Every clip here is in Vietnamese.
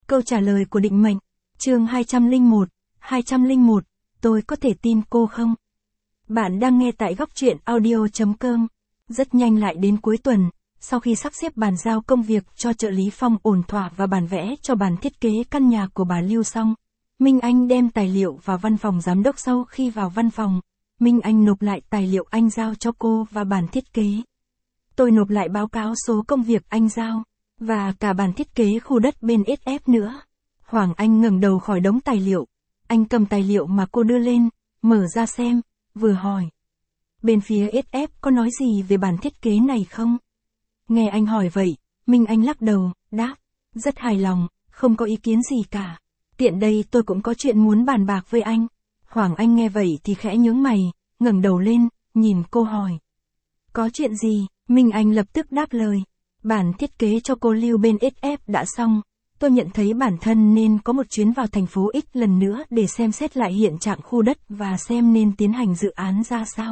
Câu trả lời của định mệnh. Chương 201, tôi có thể tin cô không? Bạn đang nghe tại góc truyện audio.com. Rất nhanh lại đến cuối tuần, sau khi sắp xếp bàn giao công việc cho trợ lý Phong ổn thỏa và bản vẽ cho bản thiết kế căn nhà của bà Lưu xong, Minh Anh đem tài liệu vào văn phòng giám đốc. Sau khi vào văn phòng, Minh Anh nộp lại tài liệu anh giao cho cô và bản thiết kế. Tôi nộp lại báo cáo số công việc anh giao, và cả bản thiết kế khu đất bên SF nữa. Hoàng Anh ngẩng đầu khỏi đống tài liệu. Anh cầm tài liệu mà cô đưa lên, mở ra xem, vừa hỏi. Bên phía SF có nói gì về bản thiết kế này không? Nghe anh hỏi vậy, Minh Anh lắc đầu, đáp, rất hài lòng, không có ý kiến gì cả. Tiện đây tôi cũng có chuyện muốn bàn bạc với anh. Hoàng Anh nghe vậy thì khẽ nhướng mày, ngẩng đầu lên, nhìn cô hỏi. Có chuyện gì? Minh Anh lập tức đáp lời. Bản thiết kế cho cô Lưu bên SF đã xong. Tôi nhận thấy bản thân nên có một chuyến vào thành phố X lần nữa để xem xét lại hiện trạng khu đất và xem nên tiến hành dự án ra sao.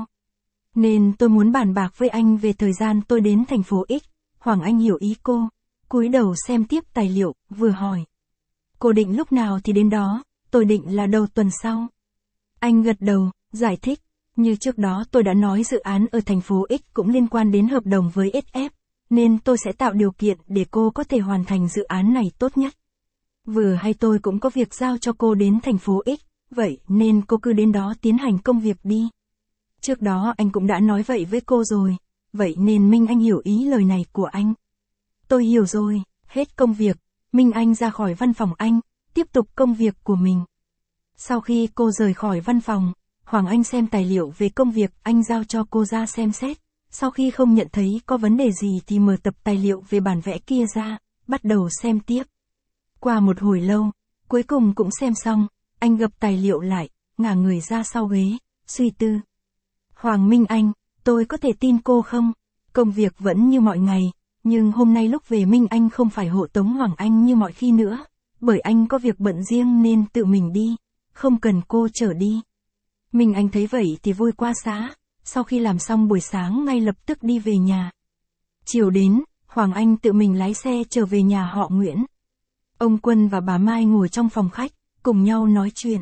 Nên tôi muốn bàn bạc với anh về thời gian tôi đến thành phố X. Hoàng Anh hiểu ý cô, cúi đầu xem tiếp tài liệu, vừa hỏi. Cô định lúc nào thì đến đó? Tôi định là đầu tuần sau. Anh gật đầu, giải thích. Như trước đó tôi đã nói dự án ở thành phố X cũng liên quan đến hợp đồng với SF, nên tôi sẽ tạo điều kiện để cô có thể hoàn thành dự án này tốt nhất. Vừa hay tôi cũng có việc giao cho cô đến thành phố X, vậy nên cô cứ đến đó tiến hành công việc đi. Trước đó anh cũng đã nói vậy với cô rồi, vậy nên Minh Anh hiểu ý lời này của anh. Tôi hiểu rồi, hết công việc, Minh Anh ra khỏi văn phòng anh, tiếp tục công việc của mình. Sau khi cô rời khỏi văn phòng, Hoàng Anh xem tài liệu về công việc anh giao cho cô ra xem xét. Sau khi không nhận thấy có vấn đề gì thì mở tập tài liệu về bản vẽ kia ra, bắt đầu xem tiếp. Qua một hồi lâu, cuối cùng cũng xem xong, anh gập tài liệu lại, ngả người ra sau ghế, suy tư. Hoàng Minh Anh, tôi có thể tin cô không? Công việc vẫn như mọi ngày, nhưng hôm nay lúc về Minh Anh không phải hộ tống Hoàng Anh như mọi khi nữa, bởi anh có việc bận riêng nên tự mình đi, không cần cô chở đi. Minh Anh thấy vậy thì vui quá xá, sau khi làm xong buổi sáng ngay lập tức đi về nhà. Chiều đến, Hoàng Anh tự mình lái xe trở về nhà họ Nguyễn. Ông Quân và bà Mai ngồi trong phòng khách, cùng nhau nói chuyện.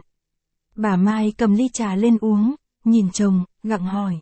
Bà Mai cầm ly trà lên uống, nhìn chồng, gặng hỏi.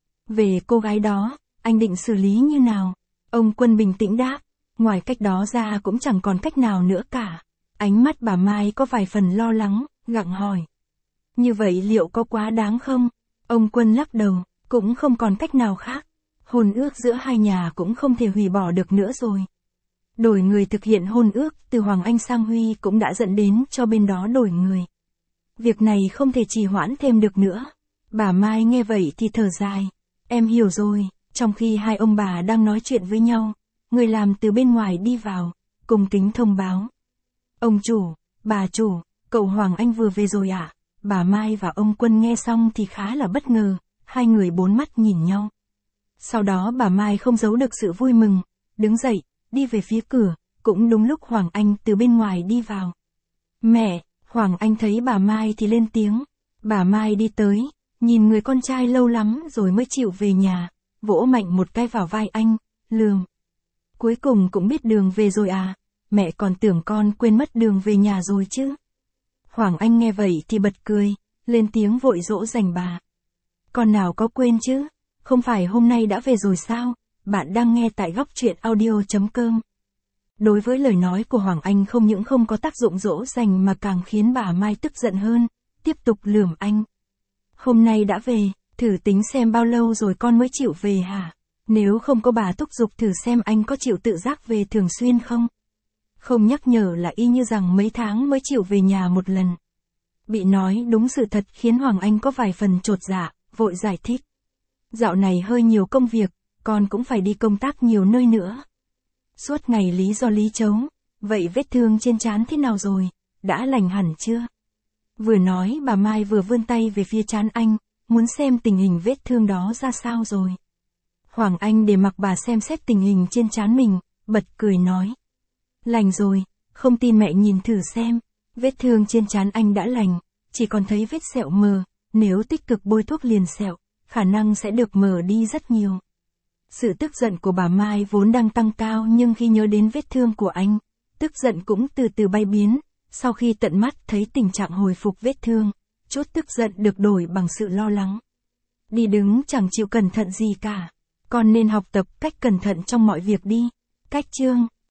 Về cô gái đó, anh định xử lý như nào? Ông Quân bình tĩnh đáp, ngoài cách đó ra cũng chẳng còn cách nào nữa cả. Ánh mắt bà Mai có vài phần lo lắng, gặng hỏi. Như vậy liệu có quá đáng không? Ông Quân lắc đầu, cũng không còn cách nào khác. Hôn ước giữa hai nhà cũng không thể hủy bỏ được nữa rồi. Đổi người thực hiện hôn ước từ Hoàng Anh sang Huy cũng đã dẫn đến cho bên đó đổi người. Việc này không thể trì hoãn thêm được nữa. Bà Mai nghe vậy thì thở dài. Em hiểu rồi. Trong khi hai ông bà đang nói chuyện với nhau, người làm từ bên ngoài đi vào, cung kính thông báo. Ông chủ, bà chủ, cậu Hoàng Anh vừa về rồi ạ. Bà Mai và ông Quân nghe xong thì khá là bất ngờ, hai người bốn mắt nhìn nhau. Sau đó bà Mai không giấu được sự vui mừng, đứng dậy, đi về phía cửa, cũng đúng lúc Hoàng Anh từ bên ngoài đi vào. Mẹ, Hoàng Anh thấy bà Mai thì lên tiếng. Bà Mai đi tới, nhìn người con trai lâu lắm rồi mới chịu về nhà, vỗ mạnh một cái vào vai anh, lườm. Cuối cùng cũng biết đường về rồi à, mẹ còn tưởng con quên mất đường về nhà rồi chứ. Hoàng Anh nghe vậy thì bật cười, lên tiếng vội dỗ dành bà. Con nào có quên chứ, không phải hôm nay đã về rồi sao? Bạn đang nghe tại góc truyện audio.com. Đối với lời nói của Hoàng Anh không những không có tác dụng dỗ dành mà càng khiến bà Mai tức giận hơn, tiếp tục lườm anh. Hôm nay đã về, thử tính xem bao lâu rồi con mới chịu về hả? Nếu không có bà thúc giục thử xem anh có chịu tự giác về thường xuyên không? Không nhắc nhở là y như rằng mấy tháng mới chịu về nhà một lần. Bị nói đúng sự thật khiến Hoàng Anh có vài phần chột dạ, vội giải thích. Dạo này hơi nhiều công việc, con cũng phải đi công tác nhiều nơi nữa. Suốt ngày lý do lý trấu, vậy vết thương trên trán thế nào rồi, đã lành hẳn chưa? Vừa nói bà Mai vừa vươn tay về phía trán anh, muốn xem tình hình vết thương đó ra sao rồi. Hoàng Anh để mặc bà xem xét tình hình trên trán mình, bật cười nói. Lành rồi, không tin mẹ nhìn thử xem, vết thương trên trán anh đã lành, chỉ còn thấy vết sẹo mờ, nếu tích cực bôi thuốc liền sẹo, khả năng sẽ được mờ đi rất nhiều. Sự tức giận của bà Mai vốn đang tăng cao nhưng khi nhớ đến vết thương của anh, Tức giận cũng từ từ bay biến, sau khi tận mắt thấy tình trạng hồi phục vết thương, chút tức giận được đổi bằng sự lo lắng. Đi đứng chẳng chịu cẩn thận gì cả. Con nên học tập cách cẩn thận trong mọi việc đi. Cách chương